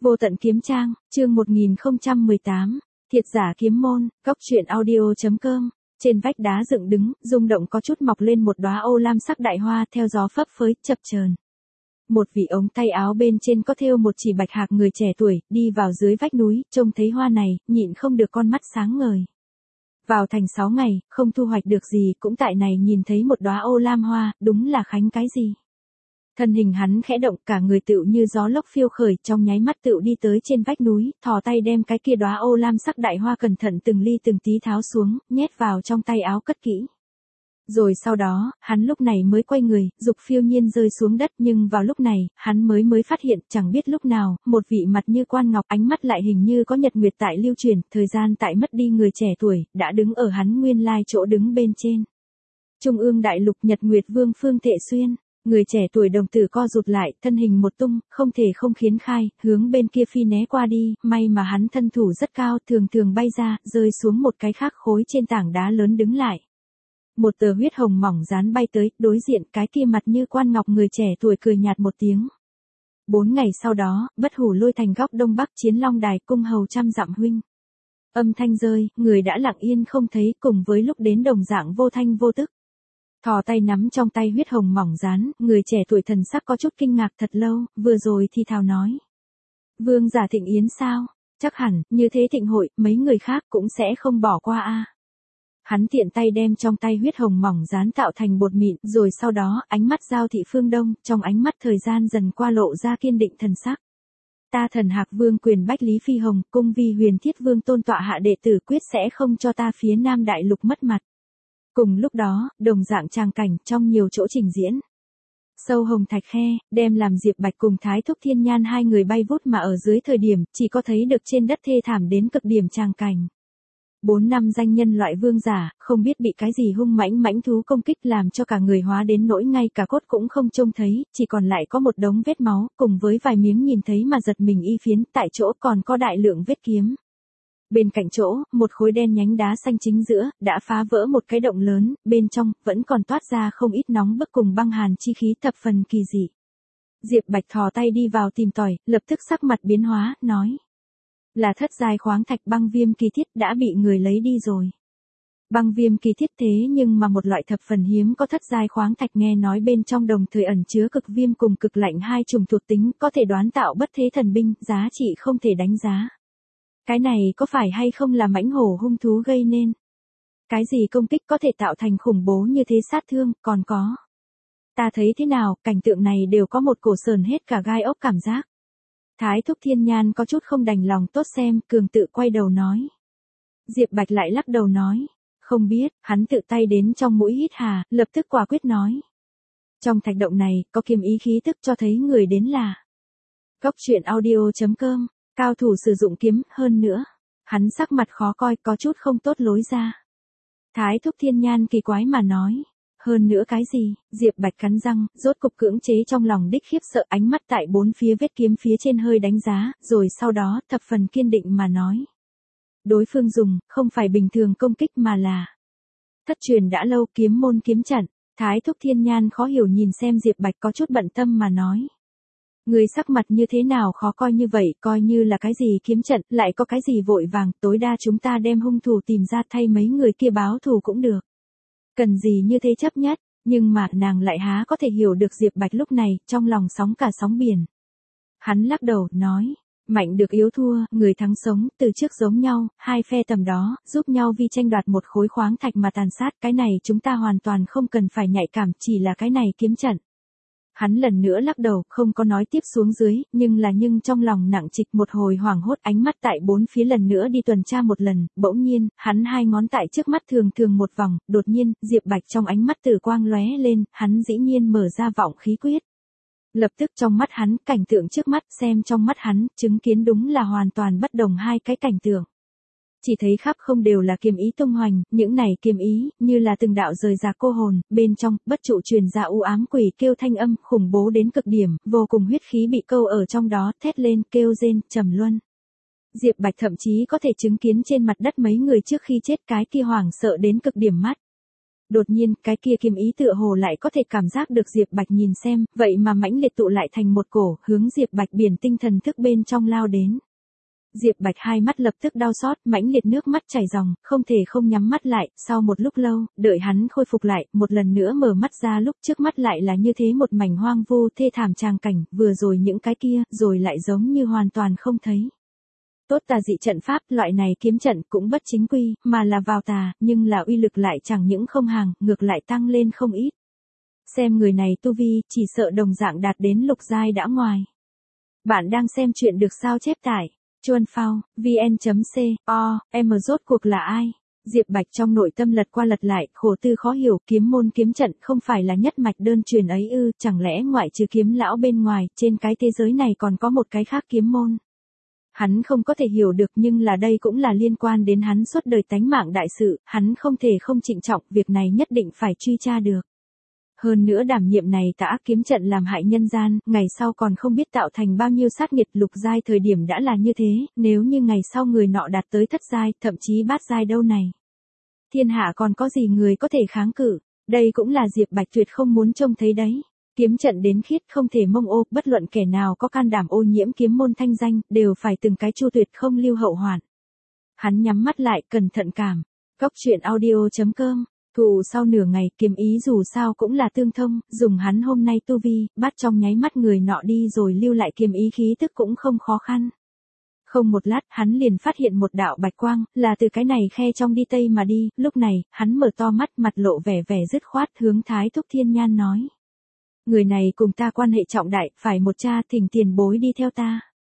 Vô tận kiếm trang, chương 1018, Thiệt giả kiếm môn, góc truyện audio.com. Trên vách đá dựng đứng, rung động có chút mọc lên một đóa ô lam sắc đại hoa theo gió phấp phới, chập chờn. Một vị ống tay áo bên trên có thêu một chỉ bạch hạc người trẻ tuổi, đi vào dưới vách núi, trông thấy hoa này, nhịn không được con mắt sáng ngời. Vào thành 6 ngày, không thu hoạch được gì, cũng tại này nhìn thấy một đóa ô lam hoa, đúng là khánh cái gì. Thân hình hắn khẽ động, cả người tựu như gió lốc phiêu khởi, trong nháy mắt tựu đi tới trên vách núi, thò tay đem cái kia đóa ô lam sắc đại hoa cẩn thận từng ly từng tí tháo xuống, nhét vào trong tay áo cất kỹ. Rồi sau đó, hắn lúc này mới quay người, dục phiêu nhiên rơi xuống đất, nhưng vào lúc này, hắn mới phát hiện, chẳng biết lúc nào, một vị mặt như quan ngọc, ánh mắt lại hình như có nhật nguyệt tại lưu truyền, thời gian tại mất đi người trẻ tuổi, đã đứng ở hắn nguyên lai chỗ đứng bên trên. Trung ương đại lục Nhật Nguyệt Vương Phương Thệ Xuyên. Người trẻ tuổi đồng tử co rụt lại, thân hình một tung, không thể không khiến khai, hướng bên kia phi né qua đi, may mà hắn thân thủ rất cao, thường bay ra, rơi xuống một cái khác khối trên tảng đá lớn đứng lại. Một tờ huyết hồng mỏng dán bay tới, đối diện cái kia mặt như quan ngọc người trẻ tuổi cười nhạt một tiếng. 4 ngày sau đó, Bất Hủ Lôi thành góc đông bắc Chiến Long Đài cung hầu trăm dặm huynh. Âm thanh rơi, người đã lặng yên không thấy, cùng với lúc đến đồng dạng vô thanh vô tức. Thò tay nắm trong tay huyết hồng mỏng dán, người trẻ tuổi thần sắc có chút kinh ngạc thật lâu, vừa rồi thì thào nói. Vương giả thịnh yến sao? Chắc hẳn, như thế thịnh hội, mấy người khác cũng sẽ không bỏ qua a. Hắn tiện tay đem trong tay huyết hồng mỏng dán tạo thành bột mịn, rồi sau đó, ánh mắt giao thị phương đông, trong ánh mắt thời gian dần qua lộ ra kiên định thần sắc. Ta Thần Hạc Vương quyền bách Lý Phi Hồng, cung vi Huyền Thiết Vương tôn tọa hạ đệ tử quyết sẽ không cho ta phía Nam Đại Lục mất mặt. Cùng lúc đó, đồng dạng tràng cảnh trong nhiều chỗ trình diễn. Sâu hồng thạch khe, đem làm Diệp Bạch cùng Thái Thúc Thiên Nhan hai người bay vút mà ở dưới thời điểm, chỉ có thấy được trên đất thê thảm đến cực điểm tràng cảnh. 4 năm danh nhân loại vương giả, không biết bị cái gì hung mãnh thú công kích làm cho cả người hóa đến nỗi ngay cả cốt cũng không trông thấy, chỉ còn lại có một đống vết máu, cùng với vài miếng nhìn thấy mà giật mình y phiến, tại chỗ còn có đại lượng vết kiếm. Bên cạnh chỗ, một khối đen nhánh đá xanh chính giữa, đã phá vỡ một cái động lớn, bên trong, vẫn còn toát ra không ít nóng bức cùng băng hàn chi khí thập phần kỳ dị. Diệp Bạch thò tay đi vào tìm tòi, lập tức sắc mặt biến hóa, nói. Là thất giai khoáng thạch băng viêm kỳ thiết đã bị người lấy đi rồi. Băng viêm kỳ thiết thế nhưng mà một loại thập phần hiếm có thất giai khoáng thạch nghe nói bên trong đồng thời ẩn chứa cực viêm cùng cực lạnh hai chủng thuộc tính có thể đoán tạo bất thế thần binh, giá trị không thể đánh giá. Cái này có phải hay không là mãnh hổ hung thú gây nên? Cái gì công kích có thể tạo thành khủng bố như thế sát thương, còn có. Ta thấy thế nào, cảnh tượng này đều có một cổ sờn hết cả gai ốc cảm giác. Thái Thúc Thiên Nhan có chút không đành lòng tốt xem, cường tự quay đầu nói. Diệp Bạch lại lắc đầu nói. Không biết, hắn tự tay đến trong mũi hít hà, lập tức quả quyết nói. Trong thạch động này, có kiếm ý khí tức cho thấy người đến là. Góc truyện audio.com. Cao thủ sử dụng kiếm, hơn nữa. Hắn sắc mặt khó coi, có chút không tốt lối ra. Thái Thúc Thiên Nhan kỳ quái mà nói. Hơn nữa cái gì? Diệp Bạch cắn răng, rốt cục cưỡng chế trong lòng đích khiếp sợ, ánh mắt tại bốn phía vết kiếm phía trên hơi đánh giá, rồi sau đó thập phần kiên định mà nói. Đối phương dùng, không phải bình thường công kích mà là. Thất truyền đã lâu kiếm môn kiếm trận. Thái Thúc Thiên Nhan khó hiểu nhìn xem Diệp Bạch có chút bận tâm mà nói. Người sắc mặt như thế nào khó coi như vậy, coi như là cái gì kiếm trận, lại có cái gì vội vàng, tối đa chúng ta đem hung thủ tìm ra thay mấy người kia báo thù cũng được. Cần gì như thế chấp nhất, nhưng mà nàng lại há có thể hiểu được Diệp Bạch lúc này, trong lòng sóng cả sóng biển. Hắn lắc đầu, nói, mạnh được yếu thua, người thắng sống, từ trước giống nhau, hai phe tầm đó, giúp nhau vì tranh đoạt một khối khoáng thạch mà tàn sát, cái này chúng ta hoàn toàn không cần phải nhạy cảm, chỉ là cái này kiếm trận. Hắn lần nữa lắc đầu, không có nói tiếp xuống dưới, nhưng trong lòng nặng trịch một hồi hoảng hốt, ánh mắt tại bốn phía lần nữa đi tuần tra một lần, bỗng nhiên, hắn hai ngón tại trước mắt thường một vòng, đột nhiên, Diệp Bạch trong ánh mắt tử quang lóe lên, hắn dĩ nhiên mở ra vọng khí quyết. Lập tức trong mắt hắn, cảnh tượng trước mắt, xem trong mắt hắn, chứng kiến đúng là hoàn toàn bất đồng hai cái cảnh tượng. Chỉ thấy khắp không đều là kiếm ý tung hoành, những này kiếm ý, như là từng đạo rời ra cô hồn, bên trong, bất trụ truyền ra u ám quỷ kêu thanh âm, khủng bố đến cực điểm, vô cùng huyết khí bị câu ở trong đó, thét lên, kêu rên, trầm luân. Diệp Bạch thậm chí có thể chứng kiến trên mặt đất mấy người trước khi chết cái kia hoảng sợ đến cực điểm mắt. Đột nhiên, cái kia kiếm ý tựa hồ lại có thể cảm giác được Diệp Bạch nhìn xem, vậy mà mãnh liệt tụ lại thành một cổ, hướng Diệp Bạch biển tinh thần thức bên trong lao đến. Diệp Bạch hai mắt lập tức đau xót, mãnh liệt nước mắt chảy ròng, không thể không nhắm mắt lại, sau một lúc lâu, đợi hắn khôi phục lại, một lần nữa mở mắt ra lúc trước mắt lại là như thế một mảnh hoang vu thê thảm tràng cảnh, vừa rồi những cái kia, rồi lại giống như hoàn toàn không thấy. Tốt tà dị trận pháp, loại này kiếm trận cũng bất chính quy, mà là vào tà, nhưng là uy lực lại chẳng những không hàng, ngược lại tăng lên không ít. Xem người này tu vi, chỉ sợ đồng dạng đạt đến lục giai đã ngoài. Bạn đang xem chuyện được sao chép tải. Chuan Phao, vn.co, rốt cuộc là ai? Diệp Bạch trong nội tâm lật qua lật lại, khổ tư khó hiểu, kiếm môn kiếm trận không phải là nhất mạch đơn truyền ấy ư, chẳng lẽ ngoại trừ kiếm lão bên ngoài, trên cái thế giới này còn có một cái khác kiếm môn? Hắn không có thể hiểu được nhưng là đây cũng là liên quan đến hắn suốt đời tánh mạng đại sự, hắn không thể không trịnh trọng, việc này nhất định phải truy tra được. Hơn nữa đảm nhiệm này tà ác kiếm trận làm hại nhân gian, ngày sau còn không biết tạo thành bao nhiêu sát nghiệt, lục giai thời điểm đã là như thế, nếu như ngày sau người nọ đạt tới thất giai, thậm chí bát giai đâu này. Thiên hạ còn có gì người có thể kháng cự, đây cũng là Diệp Bạch tuyệt không muốn trông thấy đấy. Kiếm trận đến khiết không thể mông ô, bất luận kẻ nào có can đảm ô nhiễm kiếm môn thanh danh, đều phải từng cái chu tuyệt không lưu hậu hoạn. Hắn nhắm mắt lại, cẩn thận cảm. Góc truyện audio.com. Thù sau nửa ngày, kiếm ý dù sao cũng là tương thông, dùng hắn hôm nay tu vi, bắt trong nháy mắt người nọ đi rồi lưu lại kiếm ý khí tức cũng không khó khăn. Không một lát, hắn liền phát hiện một đạo bạch quang, là từ cái này khe trong đi tây mà đi, lúc này, hắn mở to mắt, mặt lộ vẻ dứt khoát, hướng Thái Thúc Thiên Nhan nói. Người này cùng ta quan hệ trọng đại, phải một cha thỉnh tiền bối đi theo ta.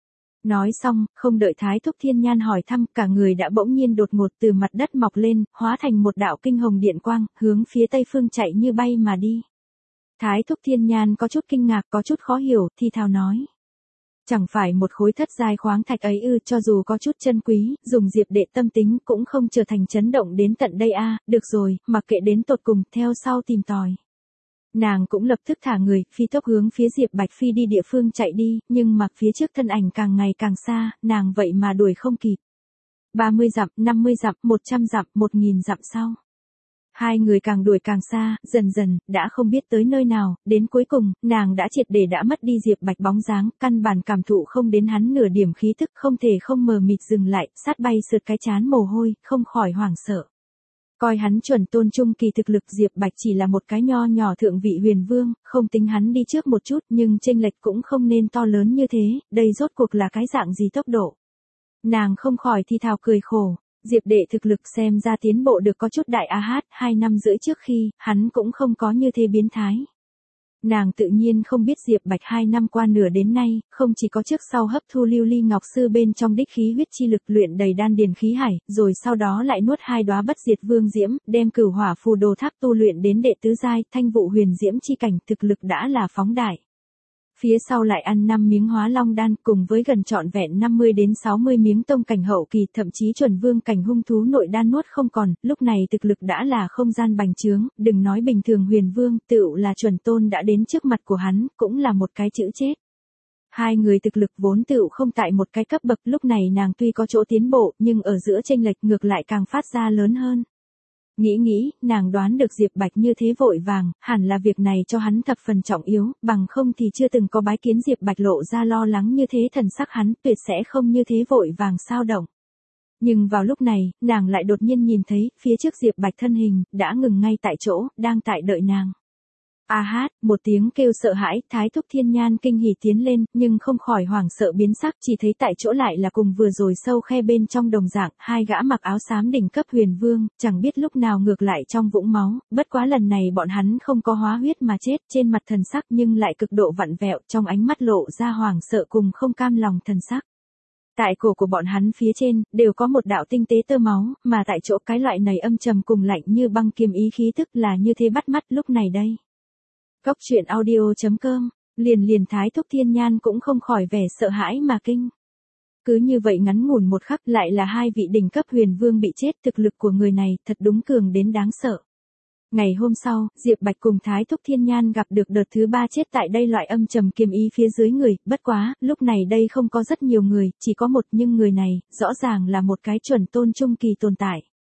Nói xong, không đợi Thái Thúc Thiên Nhan hỏi thăm, cả người đã bỗng nhiên đột ngột từ mặt đất mọc lên, hóa thành một đạo kinh hồng điện quang, hướng phía tây phương chạy như bay mà đi. Thái Thúc Thiên Nhan có chút kinh ngạc, có chút khó hiểu, thi thào nói. Chẳng phải một khối thất giai khoáng thạch ấy ư, cho dù có chút chân quý, dùng Diệp đệ tâm tính cũng không trở thành chấn động đến tận đây a. Được rồi, mặc kệ đến tột cùng, theo sau tìm tòi. Nàng cũng lập tức thả người, phi tốc hướng phía Diệp Bạch Phi đi địa phương chạy đi, nhưng mặc phía trước thân ảnh càng ngày càng xa, nàng vậy mà đuổi không kịp. 30 dặm, 50 dặm, 100 dặm, 1000 dặm sau. Hai người càng đuổi càng xa, dần dần, đã không biết tới nơi nào, đến cuối cùng, nàng đã triệt để đã mất đi Diệp Bạch bóng dáng, căn bản cảm thụ không đến hắn nửa điểm khí tức, không thể không mờ mịt dừng lại, sát bay sượt cái chán mồ hôi, không khỏi hoảng sợ. Coi hắn chuẩn tôn trung kỳ thực lực, Diệp Bạch chỉ là một cái nho nhỏ thượng vị huyền vương, không tính hắn đi trước một chút nhưng chênh lệch cũng không nên to lớn như thế, đây rốt cuộc là cái dạng gì tốc độ. Nàng không khỏi thi thào cười khổ, Diệp đệ thực lực xem ra tiến bộ được có chút đại a 2 năm rưỡi trước khi, hắn cũng không có như thế biến thái. Nàng tự nhiên không biết Diệp Bạch 2 năm qua nửa đến nay, không chỉ có trước sau hấp thu lưu ly ngọc sư bên trong đích khí huyết chi lực luyện đầy đan điền khí hải, rồi sau đó lại nuốt 2 đóa bất diệt vương diễm, đem cửu hỏa phù đồ tháp tu luyện đến đệ tứ giai, thanh vụ huyền diễm chi cảnh, thực lực đã là phóng đại. Phía sau lại ăn 5 miếng hóa long đan cùng với gần trọn vẹn 50 đến 60 miếng tông cảnh hậu kỳ, thậm chí chuẩn vương cảnh hung thú nội đan nuốt không còn, lúc này thực lực đã là không gian bành trướng, đừng nói bình thường huyền vương, tựu là chuẩn tôn đã đến trước mặt của hắn, cũng là một cái chữ chết. Hai người thực lực vốn tựu không tại một cái cấp bậc, lúc này nàng tuy có chỗ tiến bộ, nhưng ở giữa chênh lệch ngược lại càng phát ra lớn hơn. Nghĩ, nàng đoán được Diệp Bạch như thế vội vàng, hẳn là việc này cho hắn thập phần trọng yếu, bằng không thì chưa từng có bái kiến Diệp Bạch lộ ra lo lắng như thế, thần sắc hắn tuyệt sẽ không như thế vội vàng sao động. Nhưng vào lúc này, nàng lại đột nhiên nhìn thấy, phía trước Diệp Bạch thân hình, đã ngừng ngay tại chỗ, đang tại đợi nàng. A hát, một tiếng kêu sợ hãi, Thái Thúc Thiên Nhan kinh hỉ tiến lên, nhưng không khỏi hoảng sợ biến sắc, chỉ thấy tại chỗ lại là cùng vừa rồi sâu khe bên trong đồng dạng, hai gã mặc áo xám đỉnh cấp huyền vương, chẳng biết lúc nào ngược lại trong vũng máu, bất quá lần này bọn hắn không có hóa huyết mà chết, trên mặt thần sắc nhưng lại cực độ vặn vẹo, trong ánh mắt lộ ra hoảng sợ cùng không cam lòng thần sắc. Tại cổ của bọn hắn phía trên, đều có một đạo tinh tế tơ máu, mà tại chỗ cái loại này âm trầm cùng lạnh như băng kiếm ý khí tức là như thế bắt mắt lúc này đây. Góc truyện audio.com, liền Thái Thúc Thiên Nhan cũng không khỏi vẻ sợ hãi mà kinh. Cứ như vậy ngắn ngủn một khắc lại là hai vị đỉnh cấp huyền vương bị chết, thực lực của người này thật đúng cường đến đáng sợ. Ngày hôm sau, Diệp Bạch cùng Thái Thúc Thiên Nhan gặp được đợt thứ 3 chết tại đây loại âm trầm kiếm ý phía dưới người, bất quá, lúc này đây không có rất nhiều người, chỉ có một, nhưng người này, rõ ràng là một cái chuẩn tôn trung kỳ tồn tại.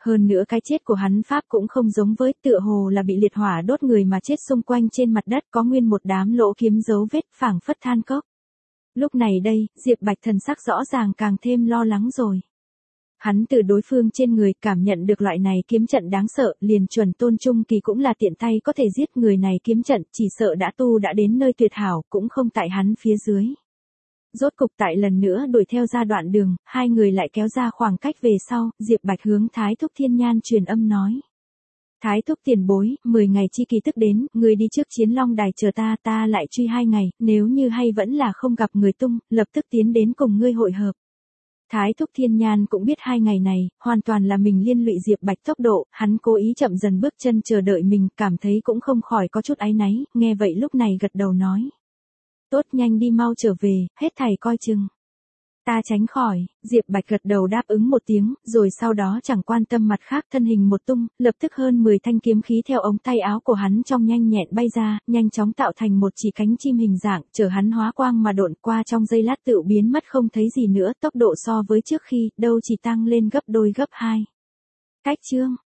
Hơn nữa cái chết của hắn pháp cũng không giống với, tựa hồ là bị liệt hỏa đốt người mà chết, xung quanh trên mặt đất có nguyên một đám lỗ kiếm dấu vết phảng phất than cốc. Lúc này đây, Diệp Bạch thần sắc rõ ràng càng thêm lo lắng rồi. Hắn từ đối phương trên người cảm nhận được loại này kiếm trận đáng sợ, liền chuẩn tôn trung kỳ cũng là tiện tay có thể giết người này, kiếm trận chỉ sợ đã tu đã đến nơi tuyệt hảo, cũng không tại hắn phía dưới. Rốt cục tại lần nữa đuổi theo ra đoạn đường, hai người lại kéo ra khoảng cách về sau, Diệp Bạch hướng Thái Thúc Thiên Nhan truyền âm nói. Thái Thúc tiền bối, 10 ngày chi kỳ tức đến, người đi trước Chiến Long Đài chờ ta lại truy 2 ngày, nếu như hay vẫn là không gặp người tung, lập tức tiến đến cùng ngươi hội hợp. Thái Thúc Thiên Nhan cũng biết 2 ngày này, hoàn toàn là mình liên lụy Diệp Bạch tốc độ, hắn cố ý chậm dần bước chân chờ đợi mình, cảm thấy cũng không khỏi có chút áy náy, nghe vậy lúc này gật đầu nói. Tốt, nhanh đi mau trở về, hết thảy coi chừng. Ta tránh khỏi, Diệp Bạch gật đầu đáp ứng một tiếng, rồi sau đó chẳng quan tâm mặt khác, thân hình một tung, lập tức hơn 10 thanh kiếm khí theo ống tay áo của hắn trong nhanh nhẹn bay ra, nhanh chóng tạo thành một chỉ cánh chim hình dạng, chở hắn hóa quang mà độn qua, trong giây lát tựu biến mất không thấy gì nữa, tốc độ so với trước khi, đâu chỉ tăng lên gấp đôi gấp hai. Cách chương